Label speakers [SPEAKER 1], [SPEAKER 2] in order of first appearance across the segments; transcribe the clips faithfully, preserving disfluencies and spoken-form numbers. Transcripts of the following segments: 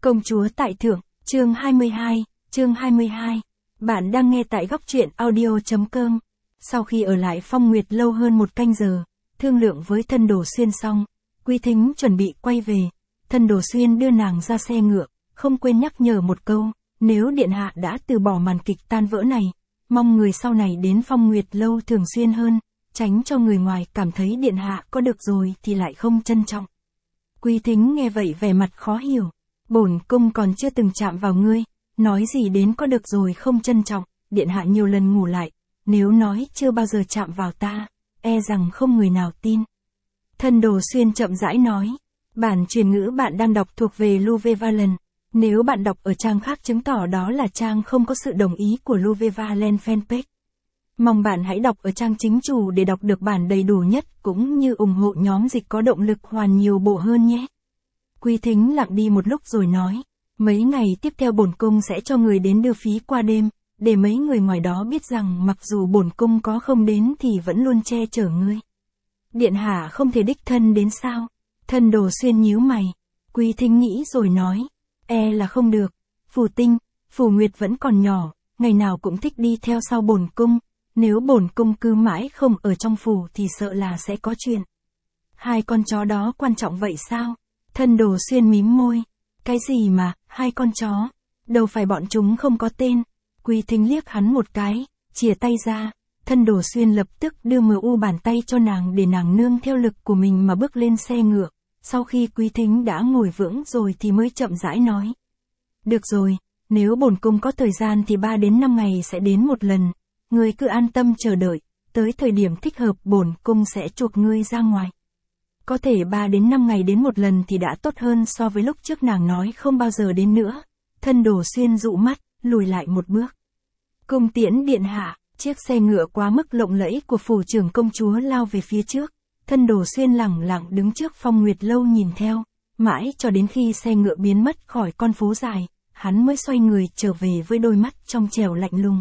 [SPEAKER 1] Công chúa tại thượng, chương hai mươi hai, chương hai mươi hai. Bạn đang nghe tại góc truyện audio.com. Sau khi ở lại Phong Nguyệt lâu hơn một canh giờ, thương lượng với Thân Đồ Xuyên xong, Quý Thính chuẩn bị quay về. Thân Đồ Xuyên đưa nàng ra xe ngựa, không quên nhắc nhở một câu, nếu điện hạ đã từ bỏ màn kịch tan vỡ này, mong người sau này đến Phong Nguyệt lâu thường xuyên hơn, tránh cho người ngoài cảm thấy điện hạ có được rồi thì lại không trân trọng. Quý Thính nghe vậy vẻ mặt khó hiểu. Bổn cung còn chưa từng chạm vào ngươi, nói gì đến có được rồi không trân trọng, điện hạ nhiều lần ngủ lại, nếu nói chưa bao giờ chạm vào ta, e rằng không người nào tin. Thân Đồ Xuyên chậm rãi nói, bản truyền ngữ bạn đang đọc thuộc về Luvevalen, nếu bạn đọc ở trang khác chứng tỏ đó là trang không có sự đồng ý của Luvevalen fanpage. Mong bạn hãy đọc ở trang chính chủ để đọc được bản đầy đủ nhất cũng như ủng hộ nhóm dịch có động lực hoàn nhiều bộ hơn nhé. Quý Thính lặng đi một lúc rồi nói, mấy ngày tiếp theo bổn cung sẽ cho người đến đưa phí qua đêm, để mấy người ngoài đó biết rằng mặc dù bổn cung có không đến thì vẫn luôn che chở ngươi. Điện hạ không thể đích thân đến sao? Thân Đồ Xuyên nhíu mày. Quý Thính nghĩ rồi nói, e là không được. Phù Tinh, Phù Nguyệt vẫn còn nhỏ, ngày nào cũng thích đi theo sau bổn cung, nếu bổn cung cứ mãi không ở trong phủ thì sợ là sẽ có chuyện. Hai con chó đó quan trọng vậy sao? Thân Đồ Xuyên mím môi. Cái gì mà, hai con chó? Đâu phải bọn chúng không có tên. Quý Thính liếc hắn một cái, chìa tay ra. Thân Đồ Xuyên lập tức đưa mờ u bàn tay cho nàng để nàng nương theo lực của mình mà bước lên xe ngựa. Sau khi Quý Thính đã ngồi vững rồi thì mới chậm rãi nói. Được rồi, nếu bổn cung có thời gian thì ba đến năm ngày sẽ đến một lần. Ngươi cứ an tâm chờ đợi, tới thời điểm thích hợp bổn cung sẽ chuộc ngươi ra ngoài. Có thể ba đến năm ngày đến một lần thì đã tốt hơn so với lúc trước nàng nói không bao giờ đến nữa. Thân Đồ Xuyên dụ mắt, lùi lại một bước. Cung tiễn điện hạ, chiếc xe ngựa quá mức lộng lẫy của phủ trưởng công chúa lao về phía trước. Thân Đồ Xuyên lẳng lặng đứng trước Phong Nguyệt lâu nhìn theo, mãi cho đến khi xe ngựa biến mất khỏi con phố dài, hắn mới xoay người trở về với đôi mắt trong trẻo lạnh lùng.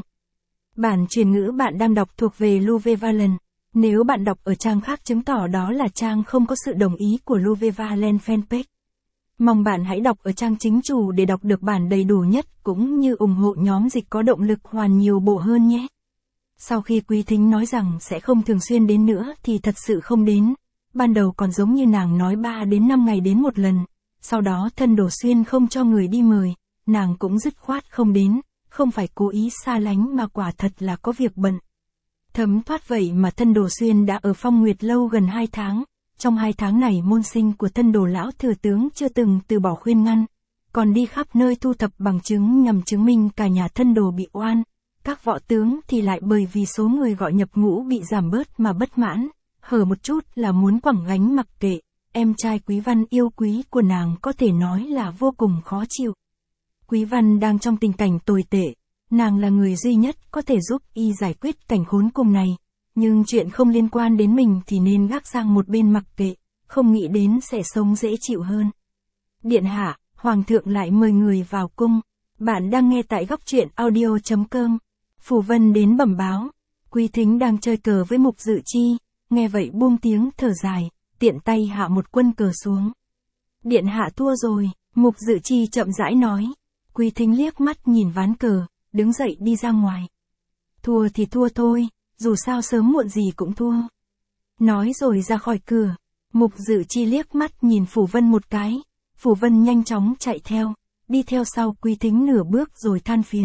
[SPEAKER 1] Bản truyền ngữ bạn đang đọc thuộc về Luvevalen. Nếu bạn đọc ở trang khác chứng tỏ đó là trang không có sự đồng ý của Luvevalen fanpage. Mong bạn hãy đọc ở trang chính chủ để đọc được bản đầy đủ nhất cũng như ủng hộ nhóm dịch có động lực hoàn nhiều bộ hơn nhé. Sau khi Quý Thính nói rằng sẽ không thường xuyên đến nữa thì thật sự không đến. Ban đầu còn giống như nàng nói ba đến năm ngày đến một lần. Sau đó Thân Đồ Xuyên không cho người đi mời, nàng cũng dứt khoát không đến, không phải cố ý xa lánh mà quả thật là có việc bận. Thấm thoát vậy mà Thân Đồ Xuyên đã ở Phong Nguyệt lâu gần hai tháng. Trong hai tháng này môn sinh của Thân Đồ lão thừa tướng chưa từng từ bỏ khuyên ngăn, còn đi khắp nơi thu thập bằng chứng nhằm chứng minh cả nhà Thân Đồ bị oan. Các võ tướng thì lại bởi vì số người gọi nhập ngũ bị giảm bớt mà bất mãn, hở một chút là muốn quẳng gánh mặc kệ. Em trai Quý Văn yêu quý của nàng có thể nói là vô cùng khó chịu. Quý Văn đang trong tình cảnh tồi tệ. Nàng là người duy nhất có thể giúp y giải quyết cảnh khốn cùng này, nhưng chuyện không liên quan đến mình thì nên gác sang một bên mặc kệ, không nghĩ đến sẽ sống dễ chịu hơn. Điện hạ, Hoàng thượng lại mời người vào cung. Bạn đang nghe tại góc truyện audio.com. Phù Vân đến bẩm báo. Quý Thính đang chơi cờ với Mục Dự Chi, nghe vậy buông tiếng thở dài, tiện tay hạ một quân cờ xuống. Điện hạ thua rồi, Mục Dự Chi chậm rãi nói. Quý Thính liếc mắt nhìn ván cờ, đứng dậy đi ra ngoài. Thua thì thua thôi, dù sao sớm muộn gì cũng thua. Nói rồi ra khỏi cửa. Mục Dự Chi liếc mắt nhìn Phù Vân một cái. Phù Vân nhanh chóng chạy theo, đi theo sau Quý Thính nửa bước rồi than phiền.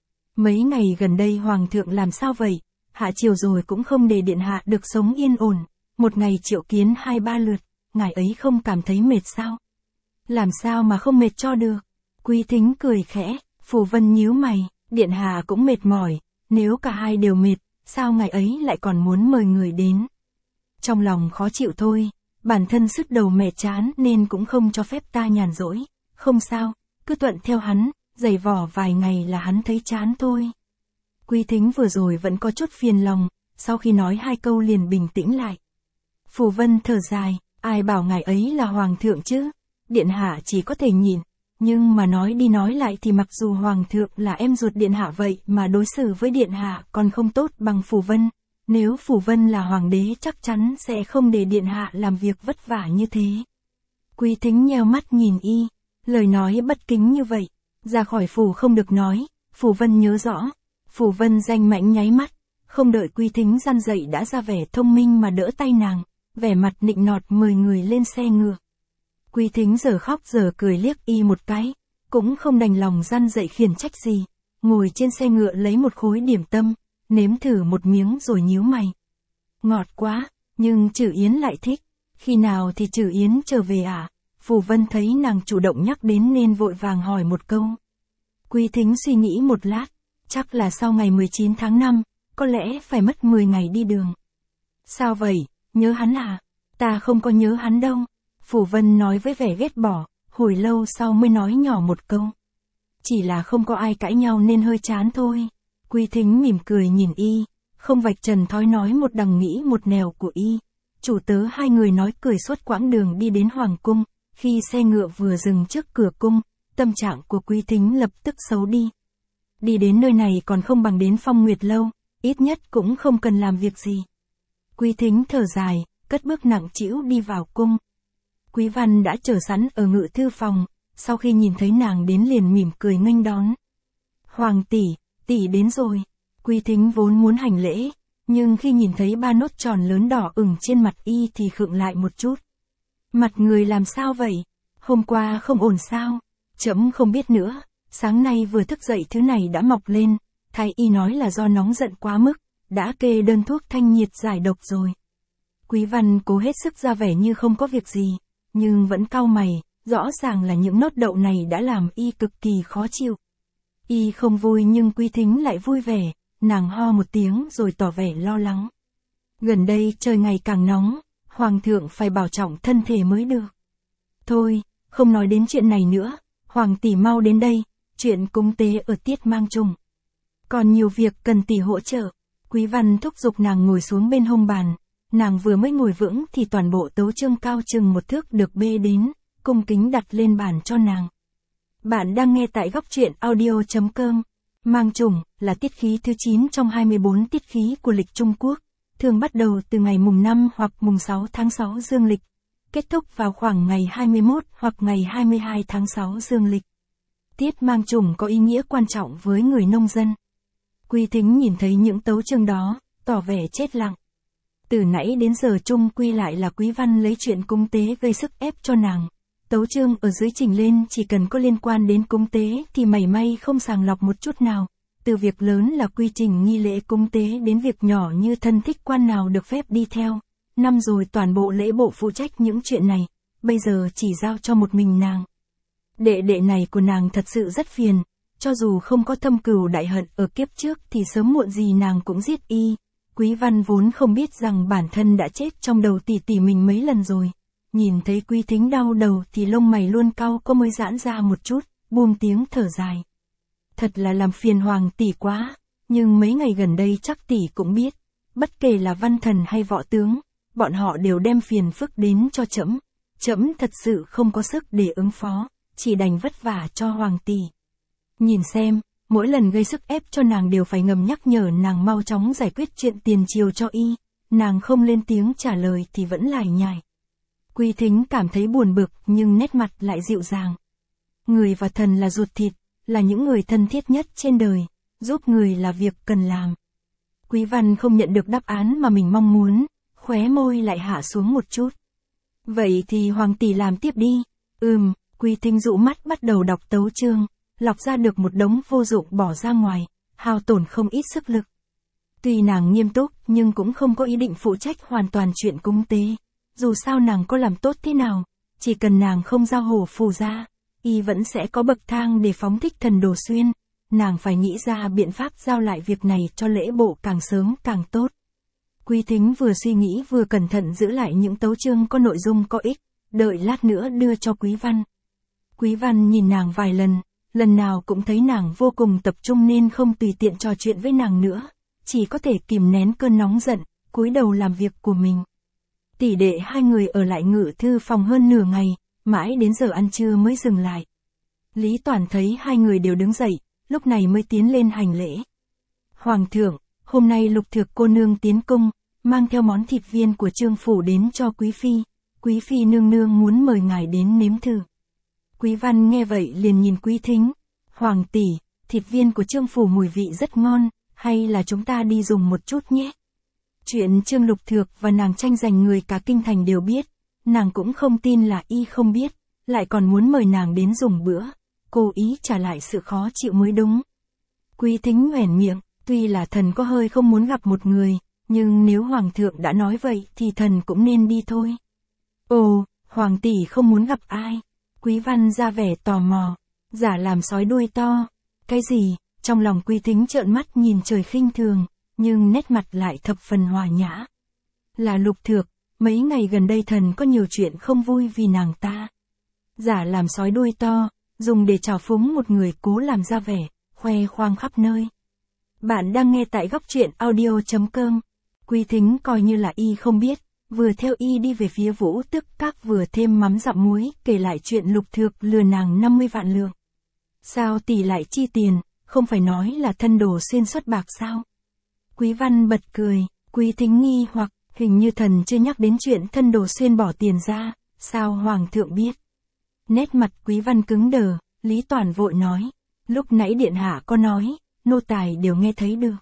[SPEAKER 1] Mấy ngày gần đây Hoàng thượng làm sao vậy? Hạ triều rồi cũng không để điện hạ được sống yên ổn. Một ngày triệu kiến hai ba lượt, ngài ấy không cảm thấy mệt sao? Làm sao mà không mệt cho được? Quý Thính cười khẽ. Phù Vân nhíu mày. Điện hạ cũng mệt mỏi, nếu cả hai đều mệt, sao ngài ấy lại còn muốn mời người đến? Trong lòng khó chịu thôi, bản thân sứt đầu mẹ chán nên cũng không cho phép ta nhàn rỗi. Không sao, cứ thuận theo hắn, giày vò vài ngày là hắn thấy chán thôi. Quý Thính vừa rồi vẫn có chút phiền lòng, sau khi nói hai câu liền bình tĩnh lại. Phù Vân thở dài, ai bảo ngài ấy là hoàng thượng chứ? Điện hạ chỉ có thể nhìn. Nhưng mà nói đi nói lại thì mặc dù Hoàng thượng là em ruột điện hạ vậy mà đối xử với điện hạ còn không tốt bằng Phù Vân. Nếu Phù Vân là hoàng đế chắc chắn sẽ không để điện hạ làm việc vất vả như thế. Quý Thính nheo mắt nhìn y. Lời nói bất kính như vậy, ra khỏi phủ không được nói, Phù Vân nhớ rõ. Phù Vân danh mãnh nháy mắt, không đợi Quý Thính răn dậy đã ra vẻ thông minh mà đỡ tay nàng, vẻ mặt nịnh nọt mời người lên xe ngựa. Quý Thính giờ khóc giờ cười liếc y một cái, cũng không đành lòng răn dậy khiển trách gì, ngồi trên xe ngựa lấy một khối điểm tâm, nếm thử một miếng rồi nhíu mày. Ngọt quá, nhưng Trử Yến lại thích, khi nào thì Trử Yến trở về à? Phù Vân thấy nàng chủ động nhắc đến nên vội vàng hỏi một câu. Quý Thính suy nghĩ một lát, chắc là sau ngày mười chín tháng năm, có lẽ phải mất mười ngày đi đường. Sao vậy, nhớ hắn à? Ta không có nhớ hắn đâu. Phù Vân nói với vẻ ghét bỏ, hồi lâu sau mới nói nhỏ một câu. Chỉ là không có ai cãi nhau nên hơi chán thôi. Quý Thính mỉm cười nhìn y, không vạch trần thói nói một đằng nghĩ một nẻo của y. Chủ tớ hai người nói cười suốt quãng đường đi đến Hoàng cung, khi xe ngựa vừa dừng trước cửa cung, tâm trạng của Quý Thính lập tức xấu đi. Đi đến nơi này còn không bằng đến Phong Nguyệt Lâu, ít nhất cũng không cần làm việc gì. Quý Thính thở dài, cất bước nặng trĩu đi vào cung. Quý Văn đã chờ sẵn ở ngự thư phòng, sau khi nhìn thấy nàng đến liền mỉm cười nghênh đón. Hoàng tỷ, tỷ đến rồi. Quý Thính vốn muốn hành lễ, nhưng khi nhìn thấy ba nốt tròn lớn đỏ ửng trên mặt y thì khựng lại một chút. Mặt người làm sao vậy? Hôm qua không ổn sao? Trẫm không biết nữa, sáng nay vừa thức dậy thứ này đã mọc lên, thái y nói là do nóng giận quá mức, đã kê đơn thuốc thanh nhiệt giải độc rồi. Quý Văn cố hết sức ra vẻ như không có việc gì, nhưng vẫn cau mày, rõ ràng là những nốt đậu này đã làm y cực kỳ khó chịu. Y không vui nhưng Quý Thính lại vui vẻ, nàng ho một tiếng rồi tỏ vẻ lo lắng. Gần đây trời ngày càng nóng, Hoàng thượng phải bảo trọng thân thể mới được. Thôi, không nói đến chuyện này nữa, Hoàng tỷ mau đến đây, chuyện cúng tế ở Tiết Mang Trùng. Còn nhiều việc cần tỷ hỗ trợ. Quý Văn thúc giục nàng ngồi xuống bên hông bàn, nàng vừa mới ngồi vững thì toàn bộ tấu chương cao chừng một thước được bê đến, cung kính đặt lên bàn cho nàng. Bạn đang nghe tại góc truyện audio chấm com. Mang Trùng là tiết khí thứ chín trong hai mươi bốn tiết khí của lịch Trung Quốc, thường bắt đầu từ ngày mùng năm hoặc mùng sáu tháng sáu dương lịch, kết thúc vào khoảng ngày hai mươi mốt hoặc ngày hai mươi hai tháng sáu dương lịch. Tiết Mang Trùng có ý nghĩa quan trọng với người nông dân. Quý Thính nhìn thấy những tấu chương đó, tỏ vẻ chết lặng. Từ nãy đến giờ chung quy lại là Quý Văn lấy chuyện cúng tế gây sức ép cho nàng. Tấu chương ở dưới trình lên chỉ cần có liên quan đến cúng tế thì mảy may không sàng lọc một chút nào. Từ việc lớn là quy trình nghi lễ cúng tế đến việc nhỏ như thân thích quan nào được phép đi theo. Năm rồi toàn bộ lễ bộ phụ trách những chuyện này, bây giờ chỉ giao cho một mình nàng. Đệ đệ này của nàng thật sự rất phiền, cho dù không có thâm cừu đại hận ở kiếp trước thì sớm muộn gì nàng cũng giết y. Quý Văn vốn không biết rằng bản thân đã chết trong đầu tỷ tỷ mình mấy lần rồi. Nhìn thấy Quý Thính đau đầu thì lông mày luôn cau có mới giãn ra một chút, buông tiếng thở dài. Thật là làm phiền Hoàng tỷ quá, nhưng mấy ngày gần đây chắc tỷ cũng biết, bất kể là văn thần hay võ tướng, bọn họ đều đem phiền phức đến cho trẫm. Trẫm thật sự không có sức để ứng phó, chỉ đành vất vả cho Hoàng tỷ. Nhìn xem, mỗi lần gây sức ép cho nàng đều phải ngầm nhắc nhở nàng mau chóng giải quyết chuyện tiền triều cho y, nàng không lên tiếng trả lời thì vẫn lải nhải. Quý Thính cảm thấy buồn bực nhưng nét mặt lại dịu dàng. Người và thần là ruột thịt, là những người thân thiết nhất trên đời, giúp người là việc cần làm. Quý Văn không nhận được đáp án mà mình mong muốn, khóe môi lại hạ xuống một chút. Vậy thì Hoàng tỷ làm tiếp đi. Ừm, Quý Thính dụ mắt bắt đầu đọc tấu chương, lọc ra được một đống vô dụng bỏ ra ngoài, hao tổn không ít sức lực. Tuy nàng nghiêm túc nhưng cũng không có ý định phụ trách hoàn toàn chuyện cúng tế. Dù sao nàng có làm tốt thế nào, chỉ cần nàng không giao hổ phù ra, y vẫn sẽ có bậc thang để phóng thích thần Đồ Xuyên. Nàng phải nghĩ ra biện pháp giao lại việc này cho lễ bộ càng sớm càng tốt. Quý Thính vừa suy nghĩ vừa cẩn thận giữ lại những tấu chương có nội dung có ích, đợi lát nữa đưa cho Quý Văn. Quý Văn nhìn nàng vài lần, lần nào cũng thấy nàng vô cùng tập trung nên không tùy tiện trò chuyện với nàng nữa, chỉ có thể kìm nén cơn nóng giận, cúi đầu làm việc của mình. Tỷ đệ hai người ở lại ngự thư phòng hơn nửa ngày, mãi đến giờ ăn trưa mới dừng lại. Lý Toàn thấy hai người đều đứng dậy, lúc này mới tiến lên hành lễ. Hoàng thượng, hôm nay Lục Thược cô nương tiến cung, mang theo món thịt viên của Trương phủ đến cho Quý phi. Quý phi nương nương muốn mời ngài đến nếm thử. Quý Văn nghe vậy liền nhìn Quý Thính. Hoàng tỷ, thịt viên của Trương phủ mùi vị rất ngon, hay là chúng ta đi dùng một chút nhé. Chuyện Trương Lục Thược và nàng tranh giành người cả kinh thành đều biết, nàng cũng không tin là y không biết, lại còn muốn mời nàng đến dùng bữa, cố ý trả lại sự khó chịu mới đúng. Quý Thính nhoẻn miệng, tuy là thần có hơi không muốn gặp một người, nhưng nếu Hoàng thượng đã nói vậy thì thần cũng nên đi thôi. Ồ, Hoàng tỷ không muốn gặp ai? Quý Văn ra vẻ tò mò, giả làm sói đuôi to. Cái gì? Trong lòng Quý Thính trợn mắt nhìn trời khinh thường, nhưng nét mặt lại thập phần hòa nhã. Là Lục Thược, mấy ngày gần đây thần có nhiều chuyện không vui vì nàng ta. Giả làm sói đuôi to, dùng để trào phúng một người cố làm ra vẻ, khoe khoang khắp nơi. Bạn đang nghe tại góc truyện audio chấm com. Quý Thính coi như là y không biết, vừa theo y đi về phía Vũ Tước Các vừa thêm mắm dặm muối, kể lại chuyện Lục Thược lừa nàng năm mươi vạn lượng. Sao tỷ lại chi tiền, không phải nói là thân đồ xuyên xuất bạc sao? Quý Văn bật cười, Quý Thính nghi hoặc, hình như thần chưa nhắc đến chuyện thân đồ xuyên bỏ tiền ra, sao Hoàng thượng biết? Nét mặt Quý Văn cứng đờ, Lý Toàn vội nói, lúc nãy điện hạ có nói, nô tài đều nghe thấy được.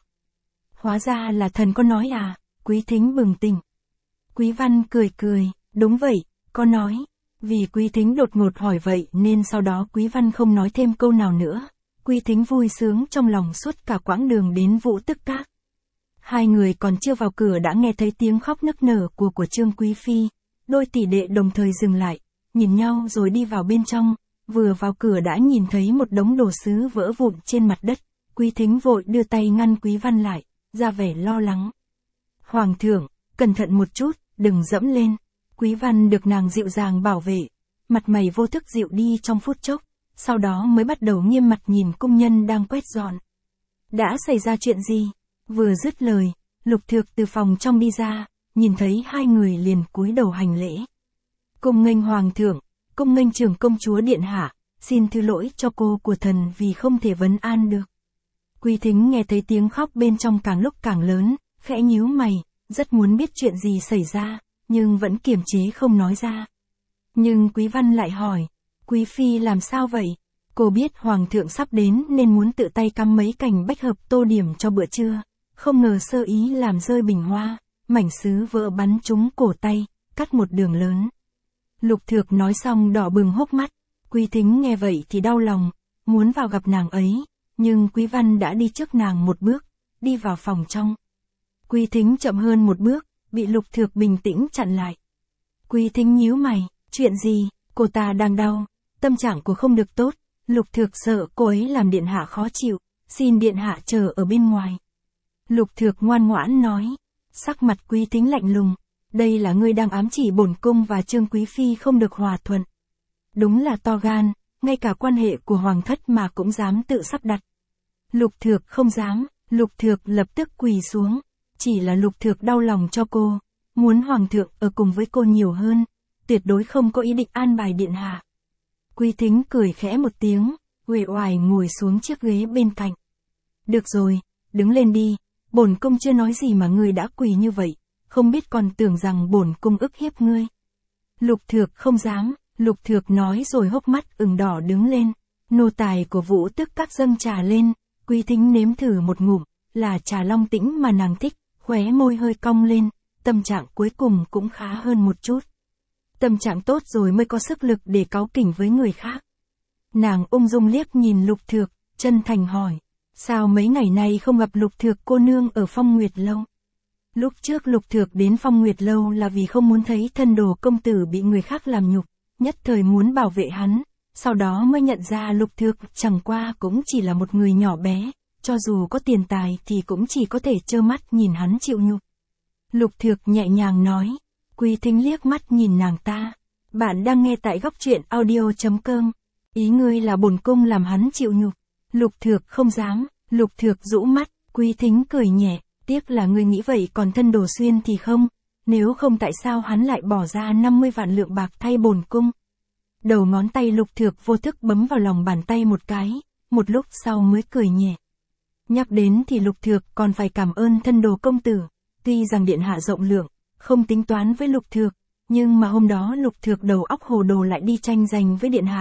[SPEAKER 1] Hóa ra là thần có nói à? Quý Thính bừng tỉnh. Quý Văn cười cười, đúng vậy, có nói. Vì Quý Thính đột ngột hỏi vậy nên sau đó Quý Văn không nói thêm câu nào nữa. Quý Thính vui sướng trong lòng suốt cả quãng đường đến Vũ Tước Các. Hai người còn chưa vào cửa đã nghe thấy tiếng khóc nức nở của của Trương Quý Phi. Đôi tỷ đệ đồng thời dừng lại, nhìn nhau rồi đi vào bên trong. Vừa vào cửa đã nhìn thấy một đống đồ sứ vỡ vụn trên mặt đất. Quý Thính vội đưa tay ngăn Quý Văn lại, ra vẻ lo lắng. Hoàng thượng, cẩn thận một chút, đừng dẫm lên. Quý Văn được nàng dịu dàng bảo vệ, mặt mày vô thức dịu đi trong phút chốc, sau đó mới bắt đầu nghiêm mặt nhìn cung nhân đang quét dọn. Đã xảy ra chuyện gì? Vừa dứt lời, Lục Thược từ phòng trong đi ra, nhìn thấy hai người liền cúi đầu hành lễ. Cung nghênh Hoàng thượng, cung nghênh trưởng công chúa điện hạ, xin thứ lỗi cho cô của thần vì không thể vấn an được. Quý Thính nghe thấy tiếng khóc bên trong càng lúc càng lớn, khẽ nhíu mày, rất muốn biết chuyện gì xảy ra, nhưng vẫn kiềm chế không nói ra. Nhưng Quý Văn lại hỏi, Quý Phi làm sao vậy? Cô biết Hoàng thượng sắp đến nên muốn tự tay cắm mấy cành bách hợp tô điểm cho bữa trưa, không ngờ sơ ý làm rơi bình hoa, mảnh sứ vỡ bắn trúng cổ tay, cắt một đường lớn. Lục Thược nói xong đỏ bừng hốc mắt, Quý Thính nghe vậy thì đau lòng, muốn vào gặp nàng ấy, nhưng Quý Văn đã đi trước nàng một bước, đi vào phòng trong. Quý Thính chậm hơn một bước, bị Lục Thược bình tĩnh chặn lại. Quý Thính nhíu mày, chuyện gì? Cô ta đang đau, tâm trạng của không được tốt. Lục Thược sợ cô ấy làm điện hạ khó chịu, xin điện hạ chờ ở bên ngoài. Lục Thược ngoan ngoãn nói, sắc mặt Quý Thính lạnh lùng, đây là ngươi đang ám chỉ bổn cung và Trương Quý Phi không được hòa thuận. Đúng là to gan, ngay cả quan hệ của Hoàng thất mà cũng dám tự sắp đặt. Lục Thược không dám, Lục Thược lập tức quỳ xuống, chỉ là Lục Thược đau lòng cho cô, muốn Hoàng thượng ở cùng với cô nhiều hơn, tuyệt đối không có ý định an bài điện hạ. Quý Thính cười khẽ một tiếng, uể oải ngồi xuống chiếc ghế bên cạnh. Được rồi, đứng lên đi, bổn cung chưa nói gì mà ngươi đã quỳ như vậy, không biết còn tưởng rằng bổn cung ức hiếp ngươi. Lục Thược không dám, Lục Thược nói rồi hốc mắt ửng đỏ đứng lên, nô tài của Vũ Tước Các dâng trà lên, Quý Thính nếm thử một ngụm, là trà long tĩnh mà nàng thích, khóe môi hơi cong lên, tâm trạng cuối cùng cũng khá hơn một chút. Tâm trạng tốt rồi mới có sức lực để cáu kỉnh với người khác. Nàng ung dung liếc nhìn Lục Thược, chân thành hỏi, sao mấy ngày nay không gặp Lục Thược cô nương ở Phong Nguyệt Lâu? Lúc trước Lục Thược đến Phong Nguyệt Lâu là vì không muốn thấy thân đồ công tử bị người khác làm nhục, nhất thời muốn bảo vệ hắn, sau đó mới nhận ra Lục Thược chẳng qua cũng chỉ là một người nhỏ bé, cho dù có tiền tài thì cũng chỉ có thể trơ mắt nhìn hắn chịu nhục. Lục Thược nhẹ nhàng nói, Quý Thính liếc mắt nhìn nàng ta, bạn đang nghe tại góc truyện audio chấm com, ý ngươi là bổn cung làm hắn chịu nhục. Lục Thược không dám, Lục Thược rũ mắt, Quý Thính cười nhẹ, tiếc là ngươi nghĩ vậy còn thân đồ xuyên thì không, nếu không tại sao hắn lại bỏ ra năm mươi vạn lượng bạc thay bổn cung. Đầu ngón tay Lục Thược vô thức bấm vào lòng bàn tay một cái, một lúc sau mới cười nhẹ. Nhắc đến thì Lục Thược còn phải cảm ơn thân đồ công tử, tuy rằng điện hạ rộng lượng, không tính toán với Lục Thược, nhưng mà hôm đó Lục Thược đầu óc hồ đồ lại đi tranh giành với điện hạ,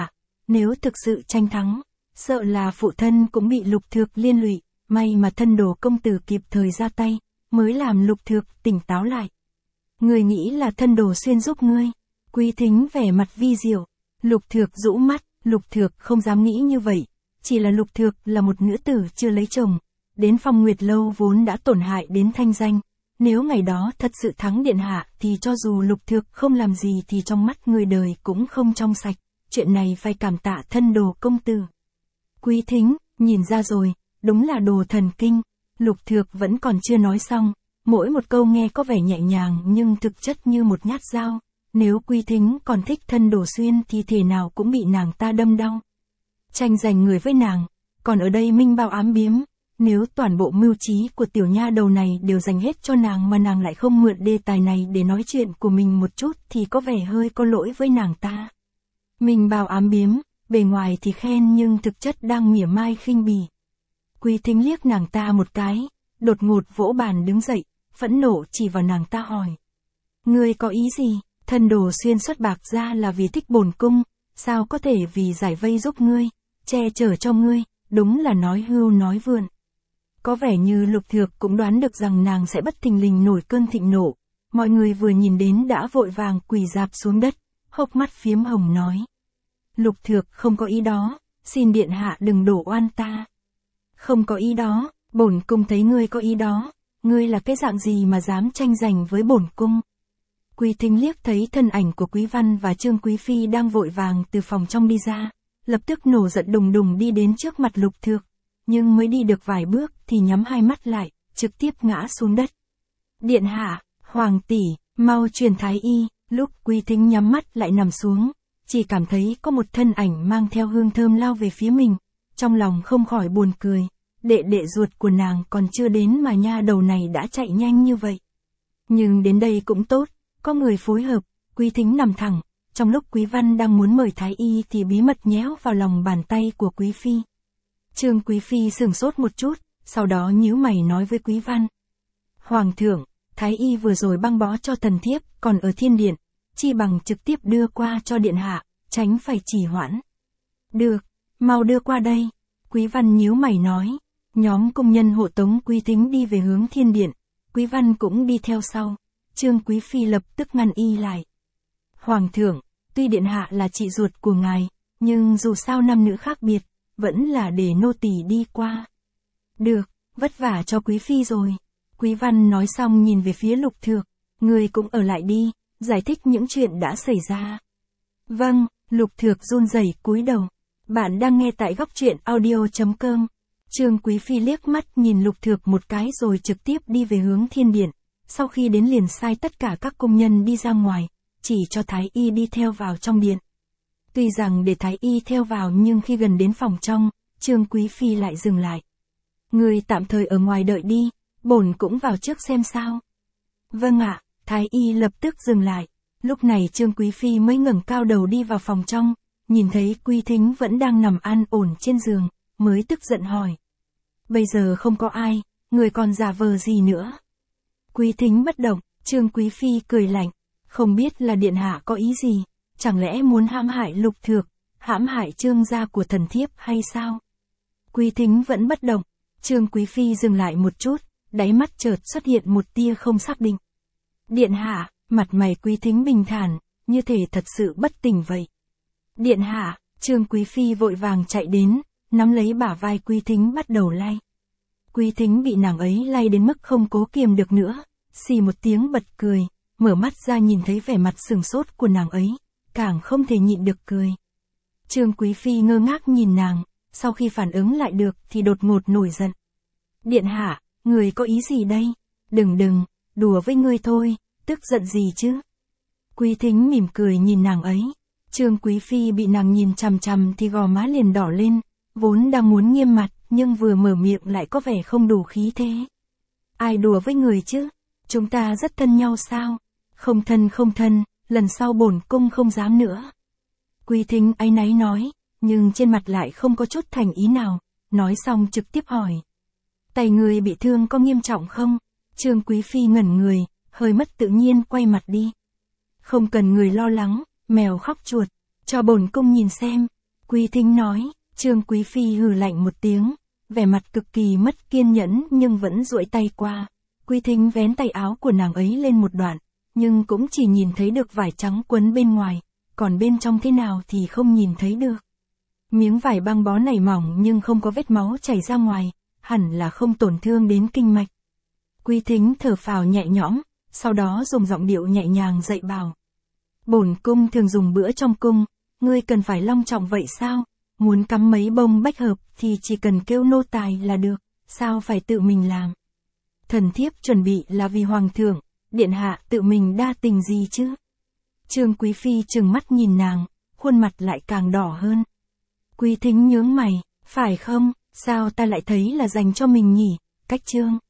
[SPEAKER 1] nếu thực sự tranh thắng, sợ là phụ thân cũng bị Lục Thược liên lụy, may mà thân đồ công tử kịp thời ra tay, mới làm Lục Thược tỉnh táo lại. Ngươi nghĩ là thân đồ xuyên giúp ngươi? Quý Thính vẻ mặt vi diệu. Lục Thược rũ mắt, Lục Thược không dám nghĩ như vậy, chỉ là Lục Thược là một nữ tử chưa lấy chồng, đến Phong Nguyệt Lâu vốn đã tổn hại đến thanh danh, nếu ngày đó thật sự thắng điện hạ thì cho dù Lục Thược không làm gì thì trong mắt người đời cũng không trong sạch, chuyện này phải cảm tạ thân đồ công tử. Quý Thính, nhìn ra rồi, đúng là đồ thần kinh. Lục Thược vẫn còn chưa nói xong, mỗi một câu nghe có vẻ nhẹ nhàng nhưng thực chất như một nhát dao, nếu Quý Thính còn thích thân đồ xuyên thì thể nào cũng bị nàng ta đâm đau. Tranh giành người với nàng, còn ở đây minh bao ám biếm, nếu toàn bộ mưu trí của tiểu nha đầu này đều dành hết cho nàng mà nàng lại không mượn đề tài này để nói chuyện của mình một chút thì có vẻ hơi có lỗi với nàng ta. Minh bao ám biếm, bề ngoài thì khen nhưng thực chất đang mỉa mai khinh bỉ. Quý Thính liếc nàng ta một cái, đột ngột vỗ bàn đứng dậy, phẫn nộ chỉ vào nàng ta hỏi. Ngươi có ý gì? Thân đồ xuyên xuất bạc ra là vì thích bổn cung, sao có thể vì giải vây giúp ngươi, che chở cho ngươi, đúng là nói hưu nói vượn. Có vẻ như Lục Thược cũng đoán được rằng nàng sẽ bất thình lình nổi cơn thịnh nộ, mọi người vừa nhìn đến đã vội vàng quỳ rạp xuống đất, hốc mắt phiếm hồng nói. Lục Thược không có ý đó, xin điện hạ đừng đổ oan ta. Không có ý đó, bổn cung thấy ngươi có ý đó, ngươi là cái dạng gì mà dám tranh giành với bổn cung. Quý Thính liếc thấy thân ảnh của Quý Văn và Trương Quý Phi đang vội vàng từ phòng trong đi ra, lập tức nổ giận đùng đùng đi đến trước mặt Lục Thược, nhưng mới đi được vài bước thì nhắm hai mắt lại, trực tiếp ngã xuống đất. Điện hạ, hoàng tỷ, mau truyền thái y. Lúc Quý Thính nhắm mắt lại nằm xuống, chỉ cảm thấy có một thân ảnh mang theo hương thơm lao về phía mình, trong lòng không khỏi buồn cười, đệ đệ ruột của nàng còn chưa đến mà nha đầu này đã chạy nhanh như vậy. Nhưng đến đây cũng tốt, có người phối hợp. Quý Thính nằm thẳng, trong lúc Quý Văn đang muốn mời thái y thì bí mật nhéo vào lòng bàn tay của Quý Phi. Trương Quý Phi sửng sốt một chút, sau đó nhíu mày nói với Quý Văn. Hoàng thượng, thái y vừa rồi băng bó cho thần thiếp còn ở thiên điện, chi bằng trực tiếp đưa qua cho điện hạ, tránh phải trì hoãn. Được, mau đưa qua đây. Quý Văn nhíu mày nói. Nhóm công nhân hộ tống Quý Thính đi về hướng thiên điện, Quý Văn cũng đi theo sau. Trương Quý Phi lập tức ngăn y lại. Hoàng thượng, tuy điện hạ là chị ruột của ngài, nhưng dù sao nam nữ khác biệt, vẫn là để nô tỳ đi qua. Được, vất vả cho Quý Phi rồi. Quý Văn nói xong nhìn về phía Lục Thược, người cũng ở lại đi, giải thích những chuyện đã xảy ra. Vâng, Lục Thược run rẩy cúi đầu. Bạn đang nghe tại góc truyện audio chấm com. Trương Quý Phi liếc mắt nhìn Lục Thược một cái rồi trực tiếp đi về hướng thiên điện. Sau khi đến liền sai tất cả các công nhân đi ra ngoài, chỉ cho thái y đi theo vào trong điện. Tuy rằng để thái y theo vào nhưng khi gần đến phòng trong, Trương Quý Phi lại dừng lại. Người tạm thời ở ngoài đợi đi, bổn cũng vào trước xem sao. Vâng ạ, thái y lập tức dừng lại. Lúc này Trương Quý Phi mới ngẩng cao đầu đi vào phòng trong, nhìn thấy Quý Thính vẫn đang nằm an ổn trên giường, mới tức giận hỏi. Bây giờ không có ai, người còn giả vờ gì nữa? Quý Thính bất động, Trương Quý Phi cười lạnh, không biết là điện hạ có ý gì, chẳng lẽ muốn hãm hại Lục Thược, hãm hại Trương gia của thần thiếp hay sao? Quý Thính vẫn bất động, Trương Quý Phi dừng lại một chút, đáy mắt chợt xuất hiện một tia không xác định. Điện hạ, mặt mày Quý Thính bình thản, như thể thật sự bất tỉnh vậy. Điện hạ, Trương Quý Phi vội vàng chạy đến, nắm lấy bả vai Quý Thính bắt đầu lay. Quý Thính bị nàng ấy lay đến mức không cố kiềm được nữa, xì một tiếng bật cười, mở mắt ra nhìn thấy vẻ mặt sừng sốt của nàng ấy, càng không thể nhịn được cười. Trương Quý Phi ngơ ngác nhìn nàng, sau khi phản ứng lại được thì đột ngột nổi giận. Điện hạ, người có ý gì đây? Đừng đừng, đùa với ngươi thôi, tức giận gì chứ? Quý Thính mỉm cười nhìn nàng ấy. Trương Quý Phi bị nàng nhìn chằm chằm thì gò má liền đỏ lên, vốn đang muốn nghiêm mặt, nhưng vừa mở miệng lại có vẻ không đủ khí thế. Ai đùa với người chứ? Chúng ta rất thân nhau sao? Không thân không thân, lần sau bổn cung không dám nữa. Quý Thính áy náy nói, nhưng trên mặt lại không có chút thành ý nào, nói xong trực tiếp hỏi. Tay người bị thương có nghiêm trọng không? Trương Quý Phi ngẩn người, hơi mất tự nhiên quay mặt đi. Không cần người lo lắng, mèo khóc chuột, cho bổn cung nhìn xem. Quý Thính nói, Trương Quý Phi hừ lạnh một tiếng, vẻ mặt cực kỳ mất kiên nhẫn nhưng vẫn duỗi tay qua. Quý Thính vén tay áo của nàng ấy lên một đoạn, nhưng cũng chỉ nhìn thấy được vải trắng quấn bên ngoài, còn bên trong thế nào thì không nhìn thấy được. Miếng vải băng bó này mỏng nhưng không có vết máu chảy ra ngoài, hẳn là không tổn thương đến kinh mạch. Quý Thính thở phào nhẹ nhõm, sau đó dùng giọng điệu nhẹ nhàng dạy bảo. Bổn cung thường dùng bữa trong cung, ngươi cần phải long trọng vậy sao? Muốn cắm mấy bông bách hợp thì chỉ cần kêu nô tài là được, sao phải tự mình làm? Thần thiếp chuẩn bị là vì hoàng thượng, điện hạ tự mình đa tình gì chứ? Trương Quý Phi trừng mắt nhìn nàng, khuôn mặt lại càng đỏ hơn. Quý Thính nhướng mày, phải không, sao ta lại thấy là dành cho mình nhỉ? Cách Trương